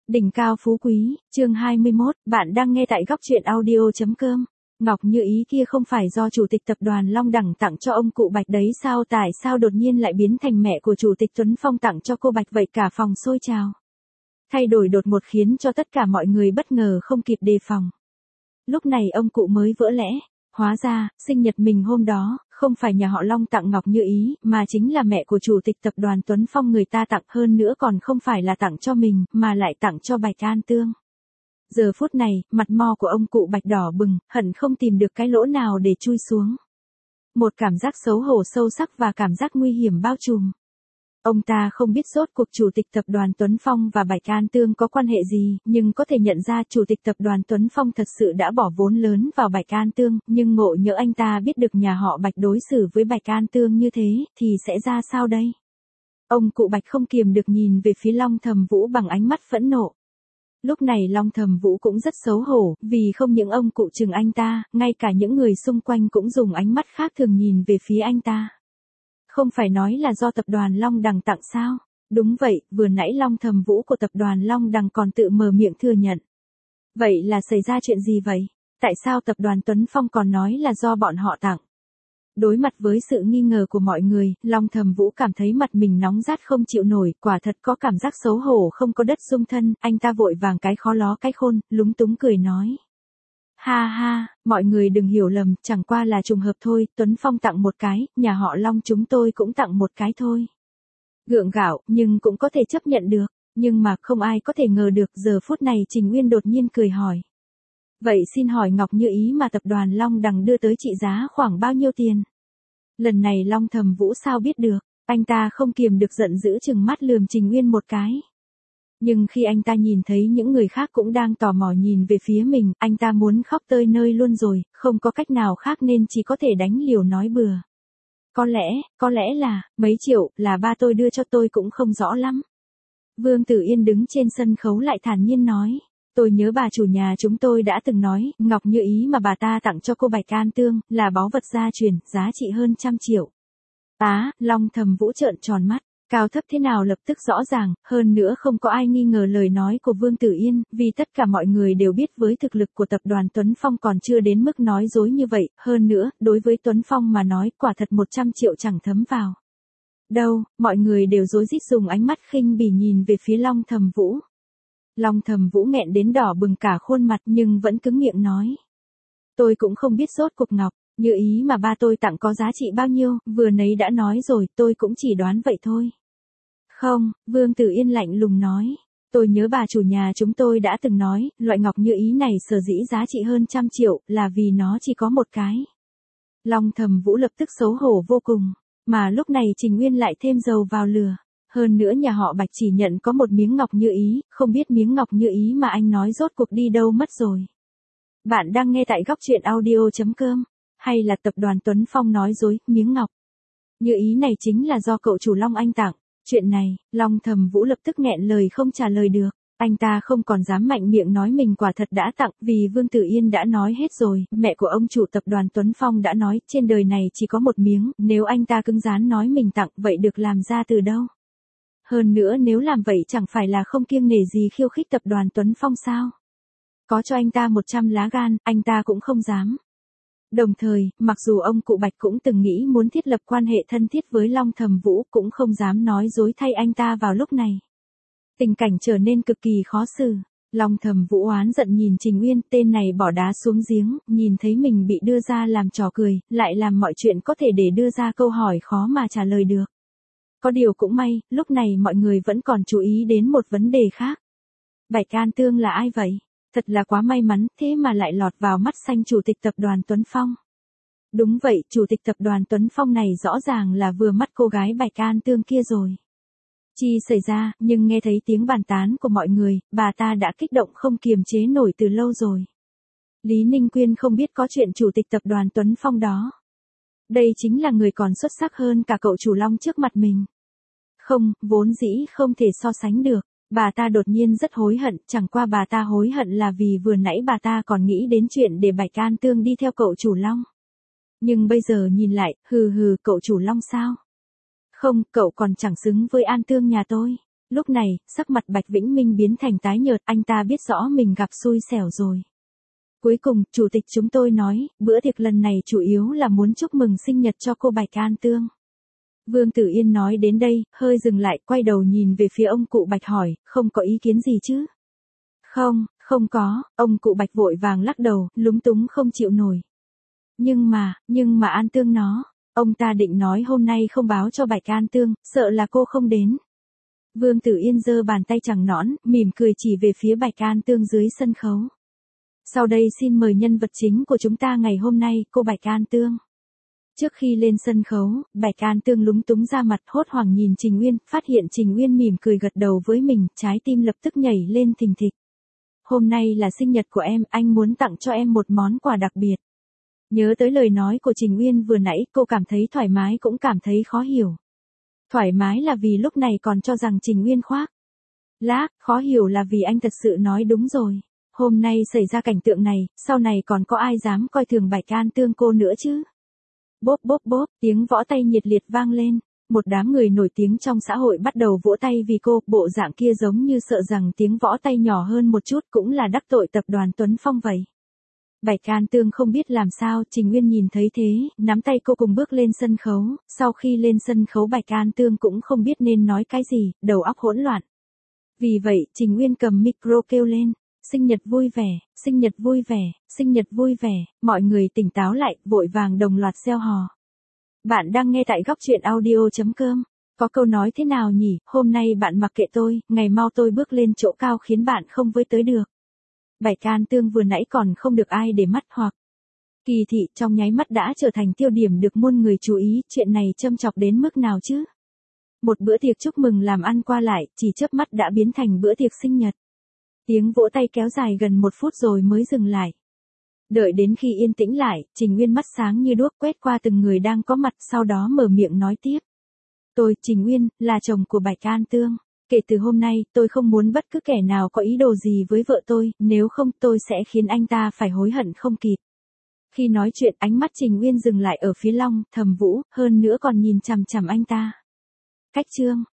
Đỉnh cao phú quý, chương 21, bạn đang nghe tại góc truyện audio.com. Ngọc Như Ý kia không phải do chủ tịch tập đoàn Long Đẳng tặng cho ông cụ Bạch đấy sao, tại sao đột nhiên lại biến thành mẹ của chủ tịch Tuấn Phong tặng cho cô Bạch vậy, cả phòng sôi trào. Thay đổi đột ngột khiến cho tất cả mọi người bất ngờ không kịp đề phòng. Lúc này ông cụ mới vỡ lẽ, hóa ra, sinh nhật mình hôm đó, không phải nhà họ Long tặng Ngọc Như Ý, mà chính là mẹ của chủ tịch tập đoàn Tuấn Phong người ta tặng, hơn nữa còn không phải là tặng cho mình, mà lại tặng cho Bạch An Tương. Giờ phút này, mặt mo của ông cụ Bạch đỏ bừng, hận không tìm được cái lỗ nào để chui xuống. Một cảm giác xấu hổ sâu sắc và cảm giác nguy hiểm bao trùm. Ông ta không biết rốt cuộc chủ tịch tập đoàn Tuấn Phong và Bạch An Tương có quan hệ gì, nhưng có thể nhận ra chủ tịch tập đoàn Tuấn Phong thật sự đã bỏ vốn lớn vào Bạch An Tương, nhưng ngộ nhỡ anh ta biết được nhà họ Bạch đối xử với Bạch An Tương như thế, thì sẽ ra sao đây? Ông cụ Bạch không kiềm được nhìn về phía Long Thầm Vũ bằng ánh mắt phẫn nộ. Lúc này Long Thầm Vũ cũng rất xấu hổ, vì không những ông cụ chừng anh ta, ngay cả những người xung quanh cũng dùng ánh mắt khác thường nhìn về phía anh ta. Không phải nói là do tập đoàn Long Đằng tặng sao? Đúng vậy, vừa nãy Long Thầm Vũ của tập đoàn Long Đằng còn tự mở miệng thừa nhận. Vậy là xảy ra chuyện gì vậy? Tại sao tập đoàn Tuấn Phong còn nói là do bọn họ tặng? Đối mặt với sự nghi ngờ của mọi người, Long Thầm Vũ cảm thấy mặt mình nóng rát không chịu nổi, quả thật có cảm giác xấu hổ không có đất dung thân, anh ta vội vàng cái khó ló cái khôn, lúng túng cười nói. Ha ha, mọi người đừng hiểu lầm, chẳng qua là trùng hợp thôi, Tuấn Phong tặng một cái, nhà họ Long chúng tôi cũng tặng một cái thôi. Gượng gạo, nhưng cũng có thể chấp nhận được, nhưng mà không ai có thể ngờ được, giờ phút này Trình Uyên đột nhiên cười hỏi. Vậy xin hỏi Ngọc Như Ý mà tập đoàn Long Đằng đưa tới trị giá khoảng bao nhiêu tiền? Lần này Long Thầm Vũ sao biết được, anh ta không kiềm được giận dữ trừng mắt lườm Trình Uyên một cái. Nhưng khi anh ta nhìn thấy những người khác cũng đang tò mò nhìn về phía mình, anh ta muốn khóc tơi nơi luôn rồi, không có cách nào khác nên chỉ có thể đánh liều nói bừa. Có lẽ là, mấy triệu, là ba tôi đưa cho tôi cũng không rõ lắm. Vương Tử Yên đứng trên sân khấu lại thản nhiên nói. Tôi nhớ bà chủ nhà chúng tôi đã từng nói, Ngọc Như Ý mà bà ta tặng cho cô Bạch An Tương, là báu vật gia truyền, giá trị hơn 100 triệu. Long Thầm Vũ trợn tròn mắt. Cao thấp thế nào lập tức rõ ràng, hơn nữa không có ai nghi ngờ lời nói của Vương Tử Yên, vì tất cả mọi người đều biết với thực lực của tập đoàn Tuấn Phong còn chưa đến mức nói dối như vậy, hơn nữa, đối với Tuấn Phong mà nói, quả thật 100 triệu chẳng thấm vào. Đâu, mọi người đều rối rít dùng ánh mắt khinh bỉ nhìn về phía Long Thầm Vũ. Long Thầm Vũ nghẹn đến đỏ bừng cả khuôn mặt nhưng vẫn cứng miệng nói. Tôi cũng không biết rốt cuộc Ngọc Như Ý mà ba tôi tặng có giá trị bao nhiêu, vừa nãy đã nói rồi, tôi cũng chỉ đoán vậy thôi. Không, Vương Tử Yên lạnh lùng nói. Tôi nhớ bà chủ nhà chúng tôi đã từng nói, loại Ngọc Như Ý này sở dĩ giá trị hơn 100 triệu, là vì nó chỉ có một cái. Long Thầm Vũ lập tức xấu hổ vô cùng, mà lúc này Trình Uyên lại thêm dầu vào lửa. Hơn nữa nhà họ Bạch chỉ nhận có một miếng Ngọc Như Ý, không biết miếng Ngọc Như Ý mà anh nói rốt cuộc đi đâu mất rồi. Bạn đang nghe tại góc truyện audio.com, hay là tập đoàn Tuấn Phong nói dối, miếng Ngọc Như Ý này chính là do cậu chủ Long anh tặng. Chuyện này, Long Thầm Vũ lập tức nghẹn lời không trả lời được. Anh ta không còn dám mạnh miệng nói mình quả thật đã tặng, vì Vương Tử Yên đã nói hết rồi, mẹ của ông chủ tập đoàn Tuấn Phong đã nói, trên đời này chỉ có một miếng, nếu anh ta cứng rắn nói mình tặng, vậy được làm ra từ đâu? Hơn nữa nếu làm vậy chẳng phải là không kiêng nể gì khiêu khích tập đoàn Tuấn Phong sao? Có cho anh ta 100 lá gan, anh ta cũng không dám. Đồng thời, mặc dù ông cụ Bạch cũng từng nghĩ muốn thiết lập quan hệ thân thiết với Long Thầm Vũ, cũng không dám nói dối thay anh ta vào lúc này. Tình cảnh trở nên cực kỳ khó xử. Long Thầm Vũ oán giận nhìn Trình Uyên, tên này bỏ đá xuống giếng, nhìn thấy mình bị đưa ra làm trò cười, lại làm mọi chuyện có thể để đưa ra câu hỏi khó mà trả lời được. Có điều cũng may, lúc này mọi người vẫn còn chú ý đến một vấn đề khác. Bạch An Tương là ai vậy? Thật là quá may mắn, thế mà lại lọt vào mắt xanh chủ tịch tập đoàn Tuấn Phong. Đúng vậy, chủ tịch tập đoàn Tuấn Phong này rõ ràng là vừa mắt cô gái Bạch An Tương kia rồi. Chi xảy ra, nhưng nghe thấy tiếng bàn tán của mọi người, bà ta đã kích động không kiềm chế nổi từ lâu rồi. Lý Ninh Quyên không biết có chuyện chủ tịch tập đoàn Tuấn Phong đó. Đây chính là người còn xuất sắc hơn cả cậu chủ Long trước mặt mình. Không, vốn dĩ không thể so sánh được. Bà ta đột nhiên rất hối hận, chẳng qua bà ta hối hận là vì vừa nãy bà ta còn nghĩ đến chuyện để Bạch An Tương đi theo cậu chủ Long. Nhưng bây giờ nhìn lại, cậu chủ Long sao? Không, cậu còn chẳng xứng với An Tương nhà tôi. Lúc này, sắc mặt Bạch Vĩnh Minh biến thành tái nhợt, anh ta biết rõ mình gặp xui xẻo rồi. Cuối cùng, chủ tịch chúng tôi nói, bữa tiệc lần này chủ yếu là muốn chúc mừng sinh nhật cho cô Bạch An Tương. Vương Tử Yên nói đến đây, hơi dừng lại, quay đầu nhìn về phía ông cụ Bạch hỏi, không có ý kiến gì chứ? Không, không có, ông cụ Bạch vội vàng lắc đầu, lúng túng không chịu nổi. Nhưng mà An Tương nó, ông ta định nói hôm nay không báo cho Bạch An Tương, sợ là cô không đến. Vương Tử Yên giơ bàn tay trắng nõn, mỉm cười chỉ về phía Bạch An Tương dưới sân khấu. Sau đây xin mời nhân vật chính của chúng ta ngày hôm nay, cô Bạch An Tương. Trước khi lên sân khấu, Bạch An Tương lúng túng ra mặt hốt hoảng nhìn Trình Uyên, phát hiện Trình Uyên mỉm cười gật đầu với mình, trái tim lập tức nhảy lên thình thịch. Hôm nay là sinh nhật của em, anh muốn tặng cho em một món quà đặc biệt. Nhớ tới lời nói của Trình Uyên vừa nãy, cô cảm thấy thoải mái cũng cảm thấy khó hiểu. Thoải mái là vì lúc này còn cho rằng Trình Uyên khoác lác, khó hiểu là vì anh thật sự nói đúng rồi. Hôm nay xảy ra cảnh tượng này, sau này còn có ai dám coi thường Bạch An Tương cô nữa chứ? Bốp bốp bốp, tiếng võ tay nhiệt liệt vang lên. Một đám người nổi tiếng trong xã hội bắt đầu vỗ tay vì cô, bộ dạng kia giống như sợ rằng tiếng võ tay nhỏ hơn một chút cũng là đắc tội tập đoàn Tuấn Phong vậy. Bạch An Tương không biết làm sao, Trình Uyên nhìn thấy thế, nắm tay cô cùng bước lên sân khấu, sau khi lên sân khấu Bạch An Tương cũng không biết nên nói cái gì, đầu óc hỗn loạn. Vì vậy, Trình Uyên cầm micro kêu lên, sinh nhật vui vẻ, sinh nhật vui vẻ, sinh nhật vui vẻ, mọi người tỉnh táo lại, vội vàng đồng loạt reo hò. Bạn đang nghe tại góc truyện audio.com. Có câu nói thế nào nhỉ, hôm nay bạn mặc kệ tôi, ngày mau tôi bước lên chỗ cao khiến bạn không với tới được. Bạch An Tương vừa nãy còn không được ai để mắt hoặc kỳ thị trong nháy mắt đã trở thành tiêu điểm được muôn người chú ý, chuyện này châm chọc đến mức nào chứ? Một bữa tiệc chúc mừng làm ăn qua lại, chỉ chớp mắt đã biến thành bữa tiệc sinh nhật. Tiếng vỗ tay kéo dài gần 1 phút rồi mới dừng lại. Đợi đến khi yên tĩnh lại, Trình Uyên mắt sáng như đuốc quét qua từng người đang có mặt, sau đó mở miệng nói tiếp. Tôi, Trình Uyên, là chồng của Bạch An Tương. Kể từ hôm nay, tôi không muốn bất cứ kẻ nào có ý đồ gì với vợ tôi, nếu không tôi sẽ khiến anh ta phải hối hận không kịp. Khi nói chuyện, ánh mắt Trình Uyên dừng lại ở phía Long, Thẩm Vũ, hơn nữa còn nhìn chằm chằm anh ta. Cách chương